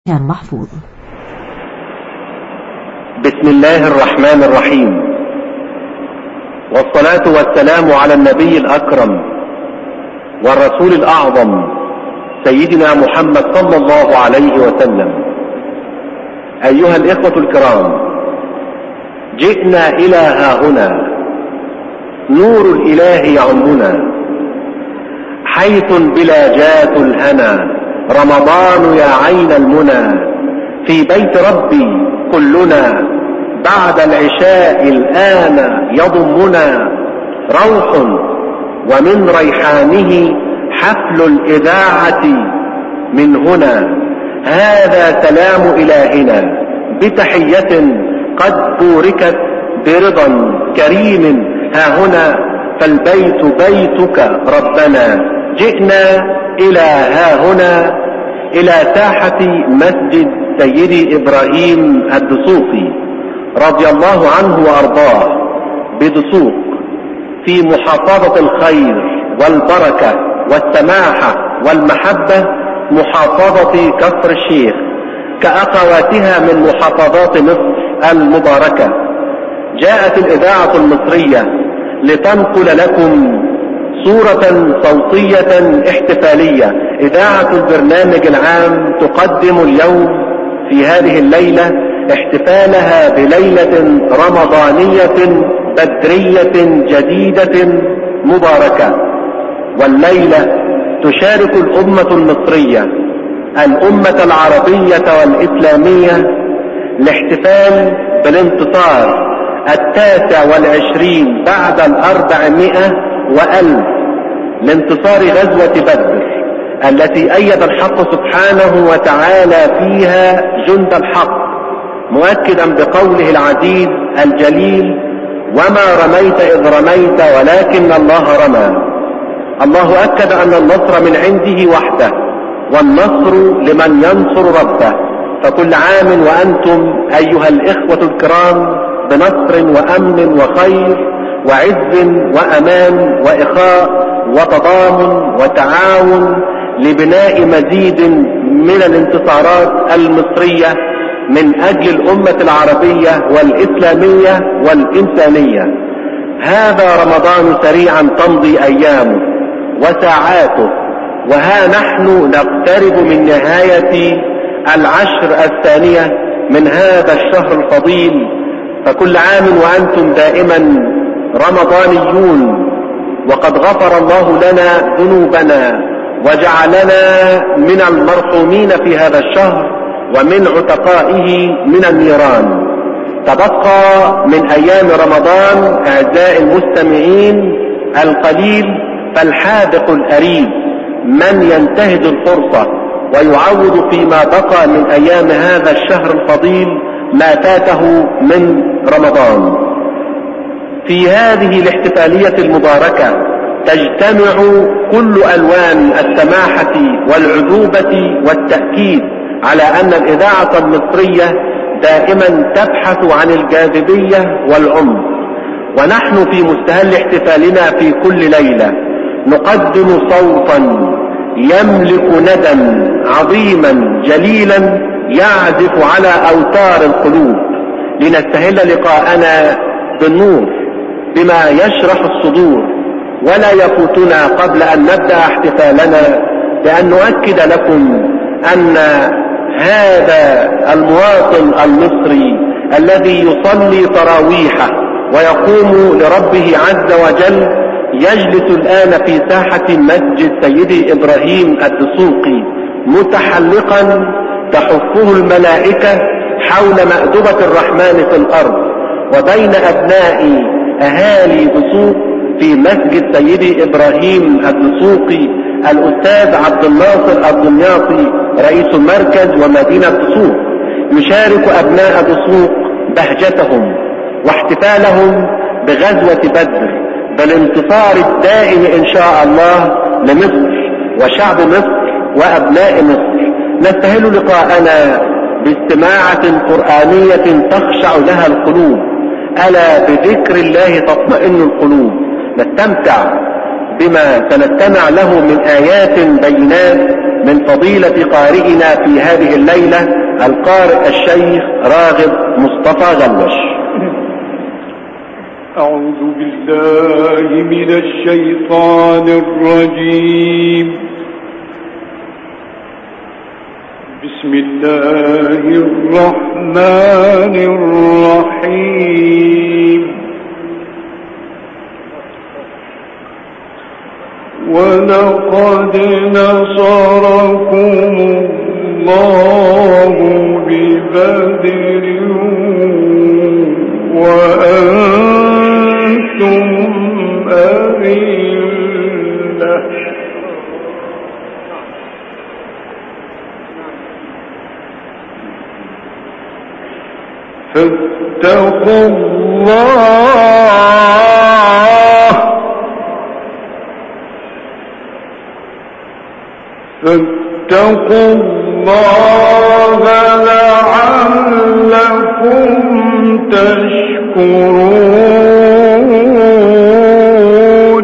كان محفوظ. بسم الله الرحمن الرحيم، والصلاة والسلام على النبي الأكرم والرسول الأعظم سيدنا محمد صلى الله عليه وسلم. أيها الإخوة الكرام، جئنا إلى هاهنا، نور الإله يعمنا، حيث بلاجات الهنا، رمضان يا عين المنى، في بيت ربي كلنا، بعد العشاء الآن يضمنا، روح ومن ريحانه حفل الإذاعة من هنا، هذا سلام إلهنا بتحية قد بوركت برضا كريم، ها هنا فالبيت بيتك ربنا. جئنا إلى ها هنا، إلى ساحة مسجد سيدي إبراهيم الدسوقي رضي الله عنه وأرضاه بدسوق في محافظة الخير والبركة والسماحة والمحبة، محافظة كفر الشيخ، كأخواتها من محافظات مصر المباركة. جاءت الإذاعة المصرية لتنقل لكم صورة صوتية احتفالية. إذاعة البرنامج العام تقدم اليوم في هذه الليلة احتفالها بليلة رمضانية بدرية جديدة مباركة، والليلة تشارك الأمة المصرية الأمة العربية والإسلامية الاحتفال بالانتصار 29 بعد 400 وألف لانتصار غزوة بدر، التي أيد الحق سبحانه وتعالى فيها جند الحق، مؤكدا بقوله العزيز الجليل: وما رميت إذ رميت ولكن الله رمى. الله أكد أن النصر من عنده وحده، والنصر لمن ينصر ربه. فكل عام وأنتم أيها الإخوة الكرام بنصر وأمن وخير وعز وأمان وإخاء وتضامن وتعاون لبناء مزيد من الانتصارات المصرية من أجل الأمة العربية والإسلامية والإنسانية. هذا رمضان سريعا تمضي أيامه وساعاته، وها نحن نقترب من نهاية العشر الثانية من هذا الشهر الفضيل. فكل عام وأنتم دائما رمضانيون، وقد غفر الله لنا ذنوبنا وجعلنا من المرحومين في هذا الشهر ومن عتقائه من النيران. تبقى من أيام رمضان أعزائي المستمعين القليل، فالحاذق الأريد من ينتهز الفرصة ويعوض فيما بقى من أيام هذا الشهر الفضيل ما فاته من رمضان. في هذه الاحتفالية المباركة تجتمع كل ألوان السماحة والعذوبة والتأكيد على أن الإذاعة المصرية دائما تبحث عن الجاذبية والعمق، ونحن في مستهل احتفالنا في كل ليلة نقدم صوتا يملك ندى عظيما جليلا يعزف على أوتار القلوب، لنستهل لقاءنا بالنور بما يشرح الصدور. ولا يفوتنا قبل أن نبدأ احتفالنا بأن نؤكد لكم أن هذا المواطن المصري الذي يصلي تراويحه ويقوم لربه عز وجل يجلس الآن في ساحة مسجد سيدي إبراهيم الدسوقي متحلقا تحفه الملائكة حول مأدبة الرحمن في الأرض، وبين أبناء أهالي دسوق في مسجد سيدي إبراهيم الدسوقي الأستاذ عبد الناصر الدمياطي رئيس المركز ومدينة دسوق، يشارك أبناء دسوق بهجتهم واحتفالهم بغزوة بدر بالانتصار الدائم إن شاء الله لمصر وشعب مصر وأبناء مصر. نستهل لقاءنا باستماعة قرآنية تخشع لها القلوب، ألا بذكر الله تطمئن القلوب. نستمتع بما سنستمع له من آيات بينات من فضيلة قارئنا في هذه الليلة القارئ الشيخ راغب مصطفى غلوش. أعوذ بالله من الشيطان الرجيم. بسم الله الرحمن الرحيم. ولقد نصركم الله ببدر وأنتم أذلة فاتقوا الله لعلكم تشكرون.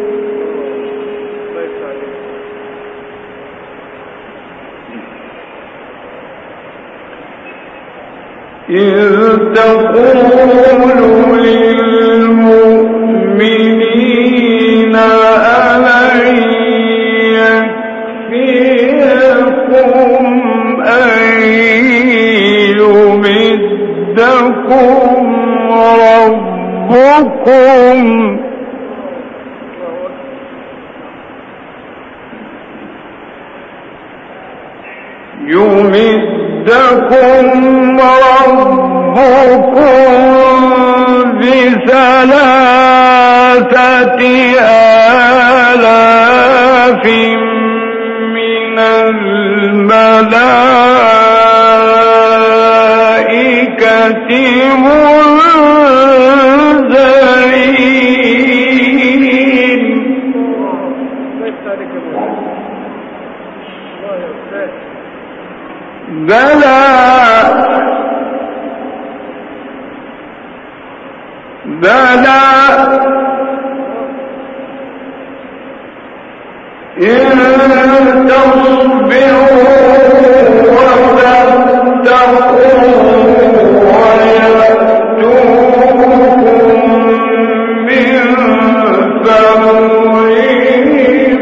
إذ تقول للمؤمنين ألن يكفيكم أن يمدكم ربكم بثلاثة آلاف من الملائكة منزلين. بلى إن تصبروا وتتقوا ويأتوكم من فورهم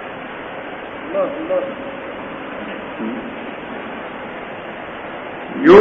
يوم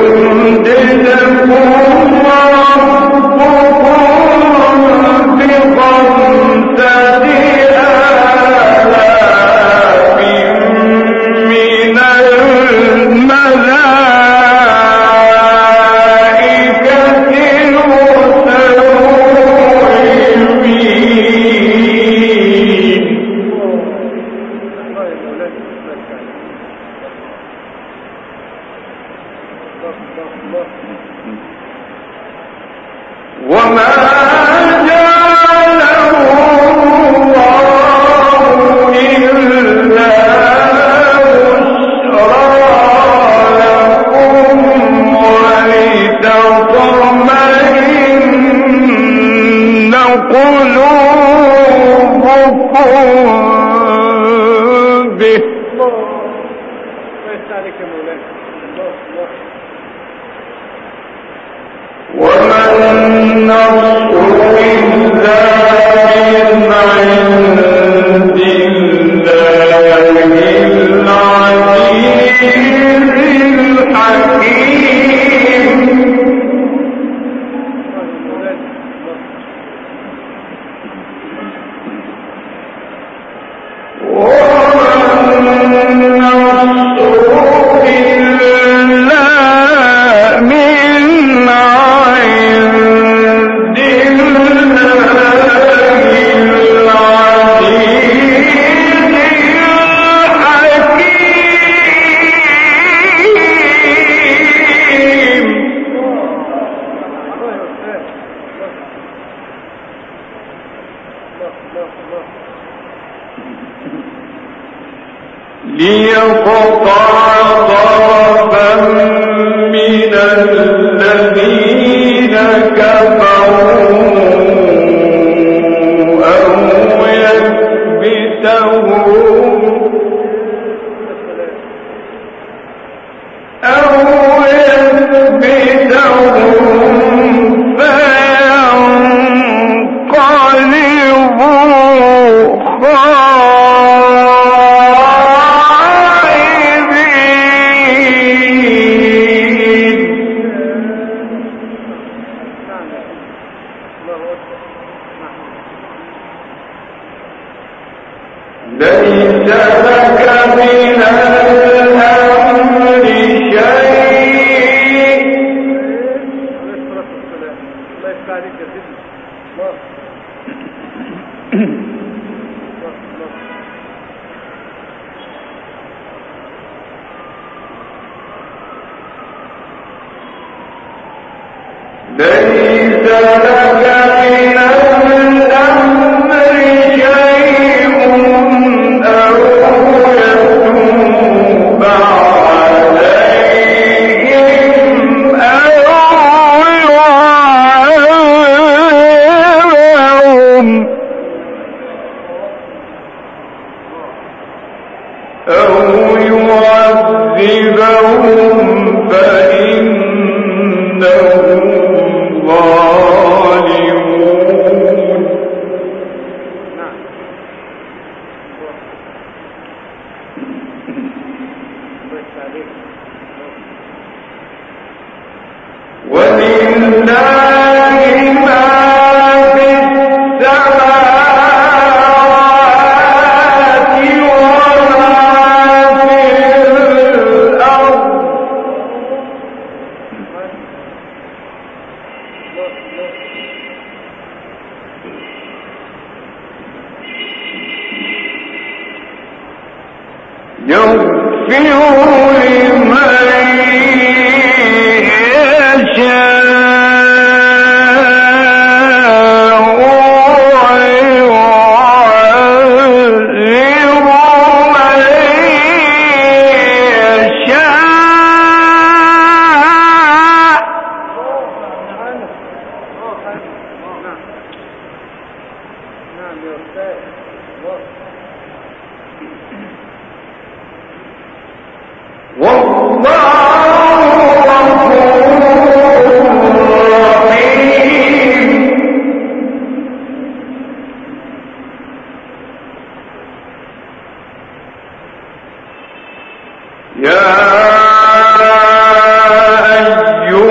يا أيها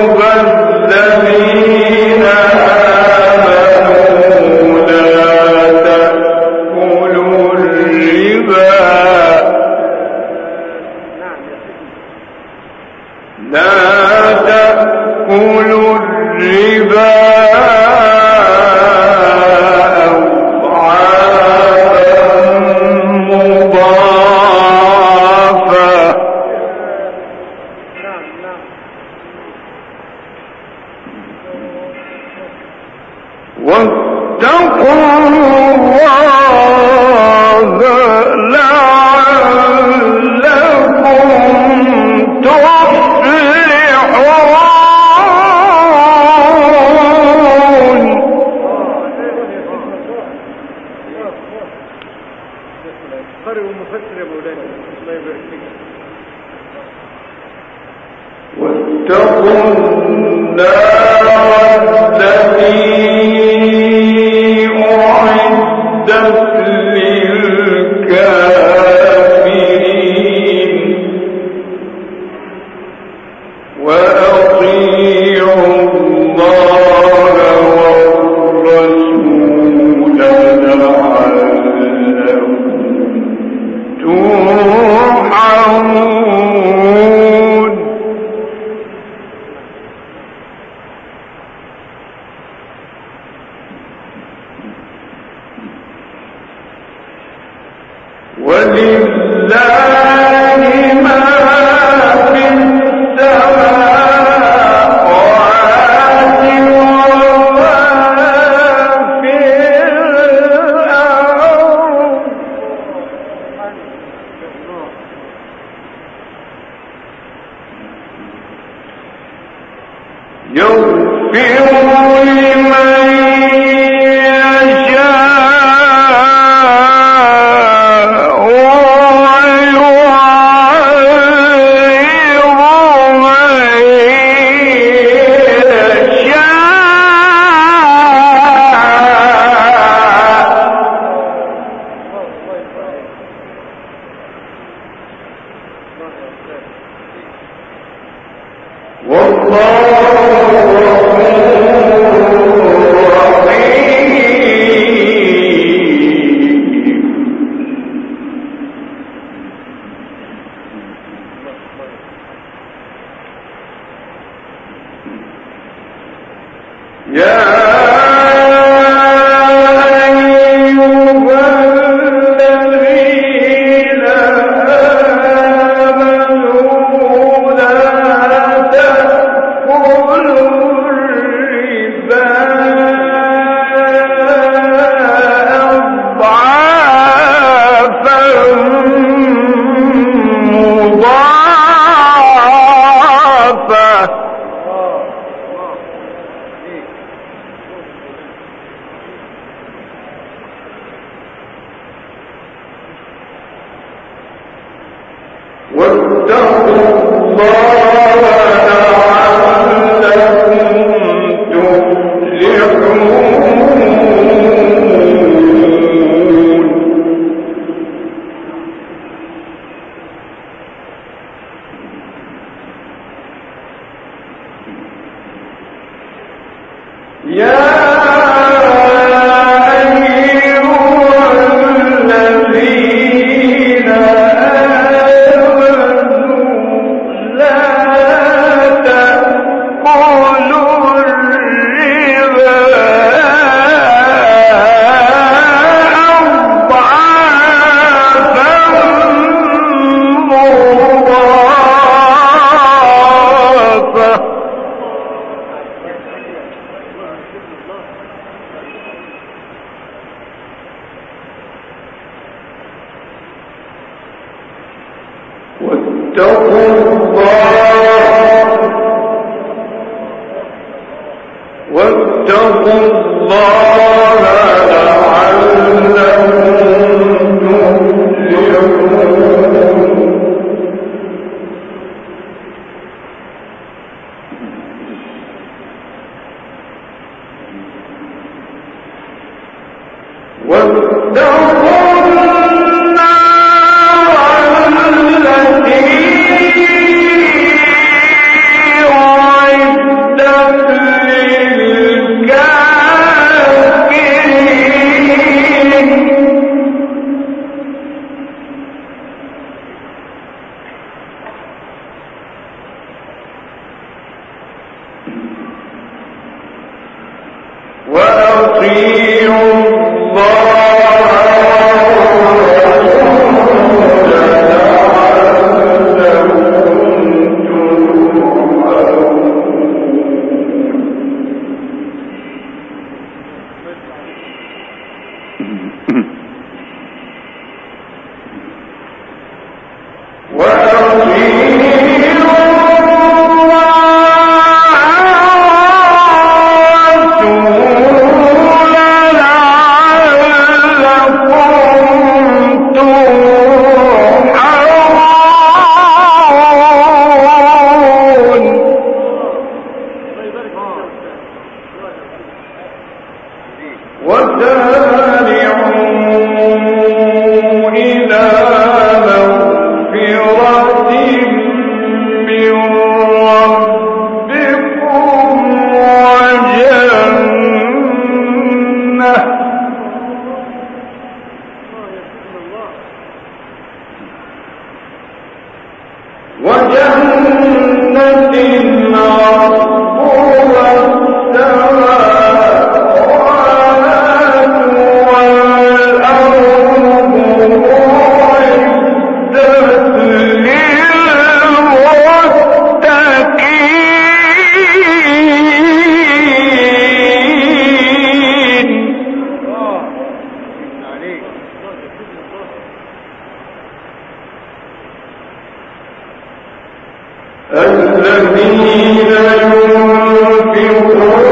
قارئ ومفسر يا مولانا، الله يبارك فيك. واتقوا النار التي أعدت للكافرين وأطيعوا الله والرسول لعلكم ترحمون. ولله ما في السماوات وما في الأرض. يغفر لمن يشاء ويعذب من يشاء والله ترحمون. الذين ينفقون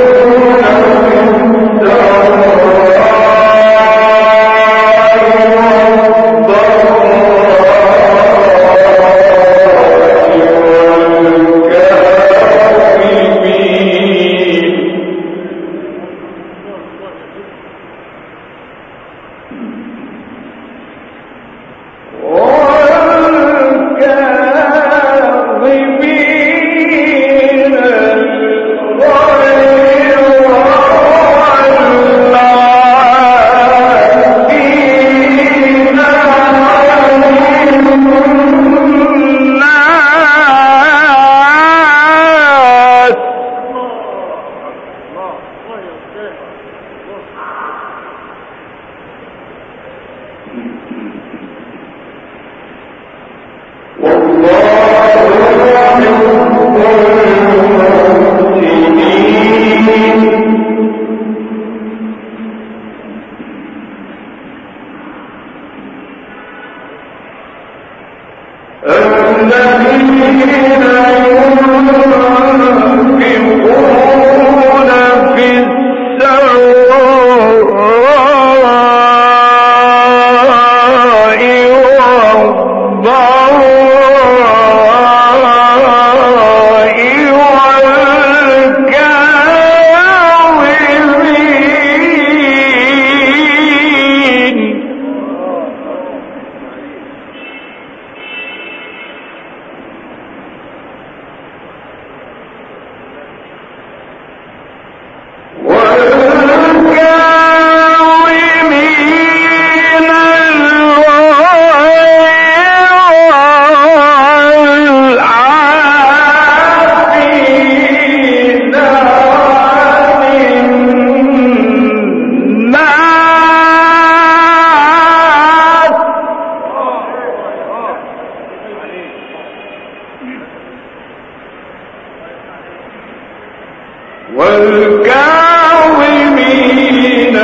والكاظمين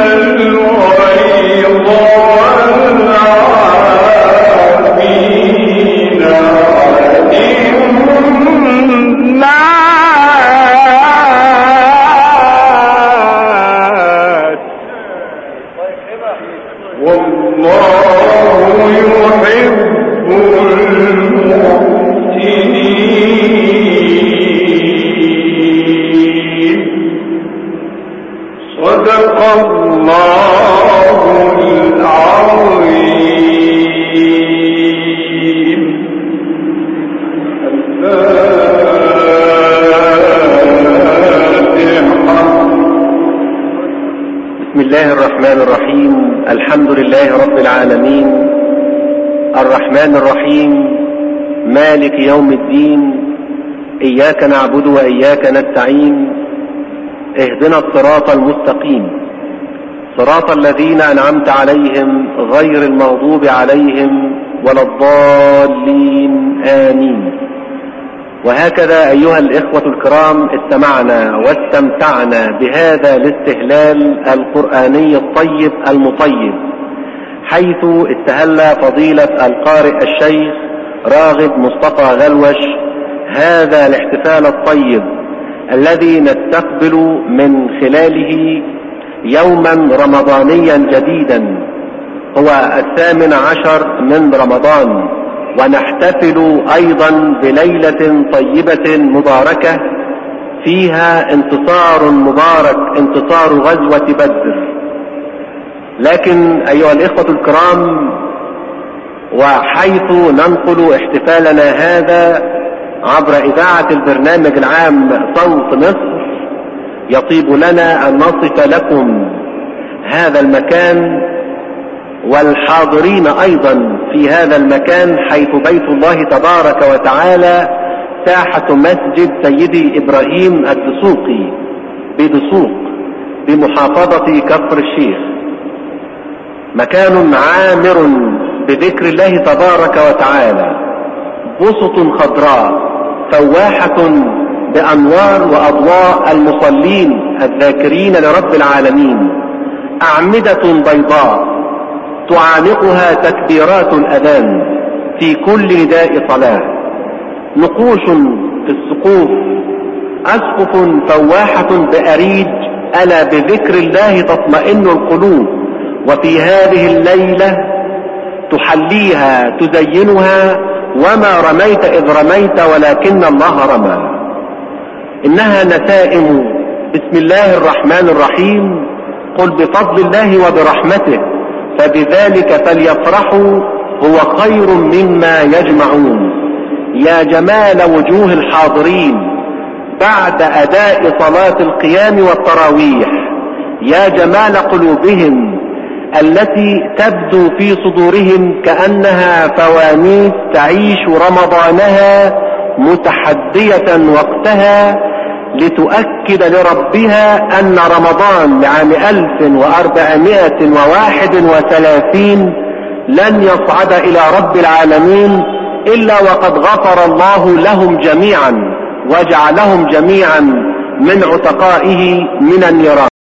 الغيظ والعافين عن الناس والله يحب المحسنين. صدق الله العظيم. بسم الله الرحمن الرحيم. الحمد لله رب العالمين الرحمن الرحيم مالك يوم الدين. إياك نعبد وإياك نستعين. اهدنا الصراط المستقيم صراط الذين أنعمت عليهم غير المغضوب عليهم ولا الضالين آمين. وهكذا أيها الإخوة الكرام استمعنا واستمتعنا بهذا الاستهلال القرآني الطيب المطيب، حيث استهل فضيلة القارئ الشيخ راغب مصطفى غلوش هذا الاحتفال الطيب الذي نستقبل من خلاله يوما رمضانيا جديدا، هو 18 من رمضان، ونحتفل ايضا بليلة طيبة مباركة فيها انتصار مبارك، انتصار غزوة بدر. لكن ايها الاخوة الكرام، وحيث ننقل احتفالنا هذا عبر اذاعة البرنامج العام صوت مصر، يطيب لنا ان نصف لكم هذا المكان والحاضرين ايضا في هذا المكان، حيث بيت الله تبارك وتعالى ساحة مسجد سيدي ابراهيم الدسوقي بدسوق بمحافظة كفر الشيخ، مكان عامر بذكر الله تبارك وتعالى، بسط خضراء فواحة بأنوار وأضواء المصلين الذاكرين لرب العالمين، أعمدة بيضاء تعانقها تكبيرات الأذان في كل نداء صلاة، نقوش في السقوف، أسقف فواحة بأريج، ألا بذكر الله تطمئن القلوب. وفي هذه الليلة تحليها تزينها، وما رميت إذ رميت ولكن الله رمى. إنها نسائم بسم الله الرحمن الرحيم، قل بفضل الله وبرحمته فبذلك فليفرحوا هو خير مما يجمعون. يا جمال وجوه الحاضرين بعد أداء صلاة القيام والتراويح، يا جمال قلوبهم التي تبدو في صدورهم كأنها فوانيس تعيش رمضانها متحدية وقتها لتؤكد لربها أن رمضان لعام 1431 لن يصعد إلى رب العالمين إلا وقد غفر الله لهم جميعا وجعلهم جميعا من عتقائه من النيران.